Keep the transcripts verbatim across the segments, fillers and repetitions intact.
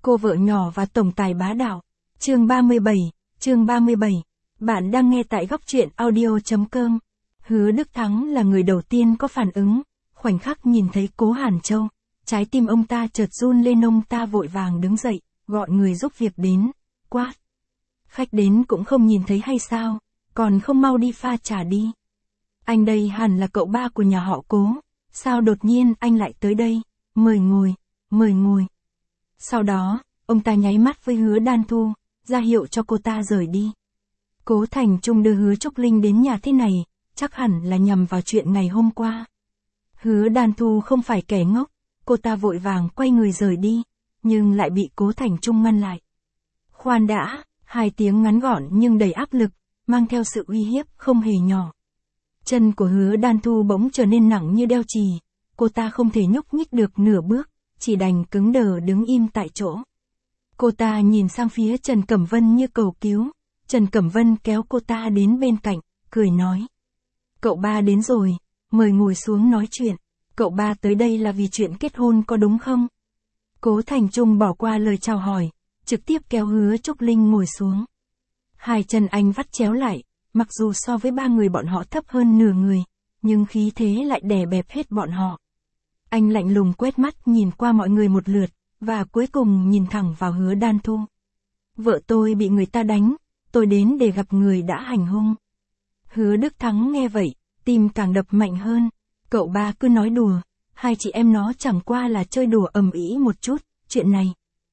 Cô vợ nhỏ và tổng tài bá đạo. Chương ba mươi bảy, chương ba mươi bảy. Bạn đang nghe tại góc truyện audio chấm com. Hứa Đức Thắng là người đầu tiên có phản ứng, khoảnh khắc nhìn thấy Cố Hàn Châu, trái tim ông ta chợt run lên, ông ta vội vàng đứng dậy, gọi người giúp việc đến, quát. Khách đến cũng không nhìn thấy hay sao, còn không mau đi pha trà đi. Anh đây hẳn là cậu ba của nhà họ Cố, sao đột nhiên anh lại tới đây, mời ngồi, mời ngồi. Sau đó, ông ta nháy mắt với Hứa Đan Thu, ra hiệu cho cô ta rời đi. Cố Thành Trung đưa Hứa Trúc Linh đến nhà thế này, chắc hẳn là nhằm vào chuyện ngày hôm qua. Hứa Đan Thu không phải kẻ ngốc, cô ta vội vàng quay người rời đi, nhưng lại bị Cố Thành Trung ngăn lại. Khoan đã, hai tiếng ngắn gọn nhưng đầy áp lực, mang theo sự uy hiếp không hề nhỏ. Chân của Hứa Đan Thu bỗng trở nên nặng như đeo chì, cô ta không thể nhúc nhích được nửa bước, chỉ đành cứng đờ đứng im tại chỗ. Cô ta nhìn sang phía Trần Cẩm Vân như cầu cứu, Trần Cẩm Vân kéo cô ta đến bên cạnh, cười nói. Cậu ba đến rồi, mời ngồi xuống nói chuyện, cậu ba tới đây là vì chuyện kết hôn có đúng không? Cố Thành Trung bỏ qua lời chào hỏi, trực tiếp kéo Hứa Trúc Linh ngồi xuống. Hai chân anh vắt chéo lại, mặc dù so với ba người bọn họ thấp hơn nửa người, nhưng khí thế lại đè bẹp hết bọn họ. Anh lạnh lùng quét mắt nhìn qua mọi người một lượt, và cuối cùng nhìn thẳng vào Hứa Đan Thu. Vợ tôi bị người ta đánh, tôi đến để gặp người đã hành hung. Hứa Đức Thắng nghe vậy, tim càng đập mạnh hơn. Cậu ba cứ nói đùa, hai chị em nó chẳng qua là chơi đùa ầm ĩ một chút, chuyện này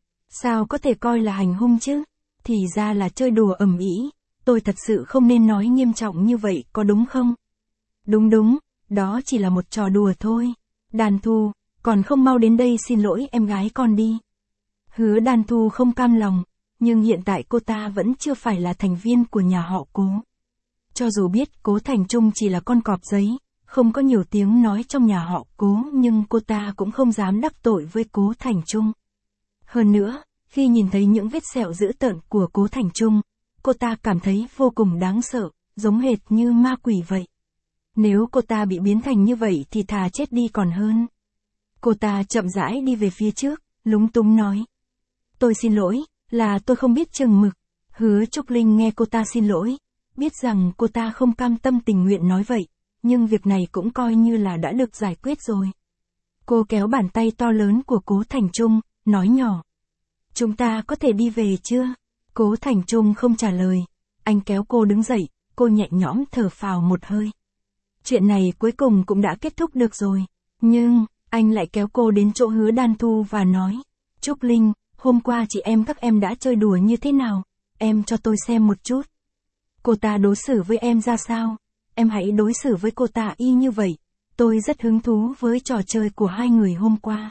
sao có thể coi là hành hung chứ? Thì ra là chơi đùa ầm ĩ, tôi thật sự không nên nói nghiêm trọng như vậy có đúng không? Đúng đúng, đó chỉ là một trò đùa thôi. Đan Thu, còn không mau đến đây xin lỗi em gái con đi. Hứa Đan Thu không cam lòng, nhưng hiện tại cô ta vẫn chưa phải là thành viên của nhà họ Cố. Cho dù biết Cố Thành Trung chỉ là con cọp giấy, không có nhiều tiếng nói trong nhà họ Cố, nhưng cô ta cũng không dám đắc tội với Cố Thành Trung. Hơn nữa, khi nhìn thấy những vết sẹo dữ tợn của Cố Thành Trung, cô ta cảm thấy vô cùng đáng sợ, giống hệt như ma quỷ vậy. Nếu cô ta bị biến thành như vậy thì thà chết đi còn hơn. Cô ta chậm rãi đi về phía trước, lúng túng nói. Tôi xin lỗi, là tôi không biết chừng mực. Hứa Trúc Linh nghe cô ta xin lỗi, biết rằng cô ta không cam tâm tình nguyện nói vậy, nhưng việc này cũng coi như là đã được giải quyết rồi. Cô kéo bàn tay to lớn của Cố Thành Trung, nói nhỏ. Chúng ta có thể đi về chưa? Cố Thành Trung không trả lời, anh kéo cô đứng dậy, cô nhẹ nhõm thở phào một hơi. Chuyện này cuối cùng cũng đã kết thúc được rồi, nhưng, anh lại kéo cô đến chỗ Hứa Đan Thu và nói. Trúc Linh, hôm qua chị em các em đã chơi đùa như thế nào? Em cho tôi xem một chút. Cô ta đối xử với em ra sao? Em hãy đối xử với cô ta y như vậy. Tôi rất hứng thú với trò chơi của hai người hôm qua.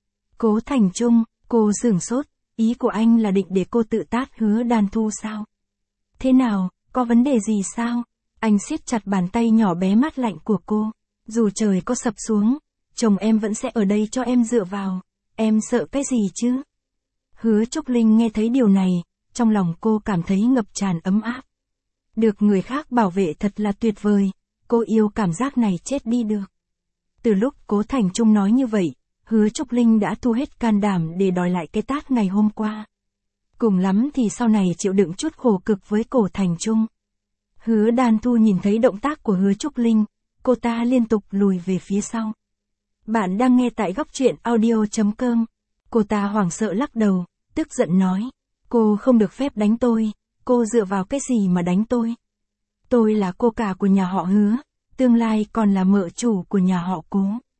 Cố Thành Trung, cô sửng sốt, ý của anh là định để cô tự tát Hứa Đan Thu sao? Thế nào, có vấn đề gì sao? Anh siết chặt bàn tay nhỏ bé mát lạnh của cô. Dù trời có sập xuống, chồng em vẫn sẽ ở đây cho em dựa vào. Em sợ cái gì chứ? Hứa Trúc Linh nghe thấy điều này, trong lòng cô cảm thấy ngập tràn ấm áp. Được người khác bảo vệ thật là tuyệt vời, cô yêu cảm giác này chết đi được. Từ lúc Cố Thành Trung nói như vậy, Hứa Trúc Linh đã thu hết can đảm để đòi lại cái tát ngày hôm qua. Cùng lắm thì sau này chịu đựng chút khổ cực với Cố Thành Trung. Hứa Đan Thu nhìn thấy động tác của Hứa Trúc Linh, cô ta liên tục lùi về phía sau. Bạn đang nghe tại góc truyện audio chấm com. Cô ta hoảng sợ lắc đầu, tức giận nói. Cô không được phép đánh tôi, cô dựa vào cái gì mà đánh tôi? Tôi là cô cả của nhà họ Hứa, tương lai còn là mợ chủ của nhà họ Cố.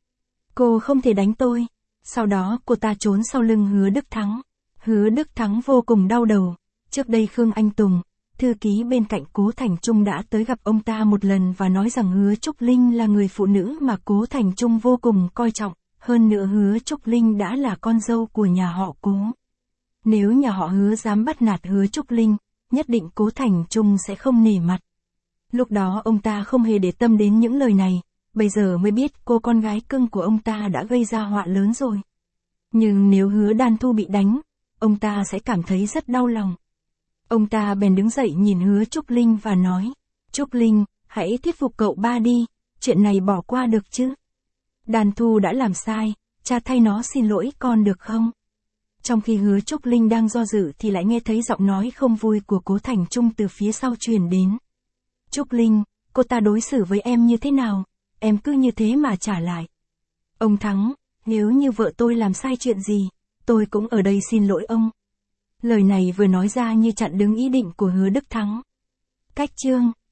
Cô không thể đánh tôi. Sau đó cô ta trốn sau lưng Hứa Đức Thắng. Hứa Đức Thắng vô cùng đau đầu. Trước đây Khương Anh Tùng, thư ký bên cạnh Cố Thành Trung đã tới gặp ông ta một lần và nói rằng Hứa Trúc Linh là người phụ nữ mà Cố Thành Trung vô cùng coi trọng. Hơn nữa Hứa Trúc Linh đã là con dâu của nhà họ Cố. Nếu nhà họ Hứa dám bắt nạt Hứa Trúc Linh, nhất định Cố Thành Trung sẽ không nể mặt. Lúc đó ông ta không hề để tâm đến những lời này, bây giờ mới biết cô con gái cưng của ông ta đã gây ra họa lớn rồi. Nhưng nếu Hứa Đan Thu bị đánh, ông ta sẽ cảm thấy rất đau lòng. Ông ta bèn đứng dậy nhìn Hứa Trúc Linh và nói. Trúc Linh, hãy thuyết phục cậu ba đi, chuyện này bỏ qua được chứ? Đan Thu đã làm sai, cha thay nó xin lỗi con được không? Trong khi Hứa Trúc Linh đang do dự thì lại nghe thấy giọng nói không vui của Cố Thành Trung từ phía sau truyền đến. Trúc Linh, cô ta đối xử với em như thế nào? Em cứ như thế mà trả lại. Ông Thắng, nếu như vợ tôi làm sai chuyện gì, tôi cũng ở đây xin lỗi ông. Lời này vừa nói ra như chặn đứng ý định của Hứa Đức Thắng. Cách chương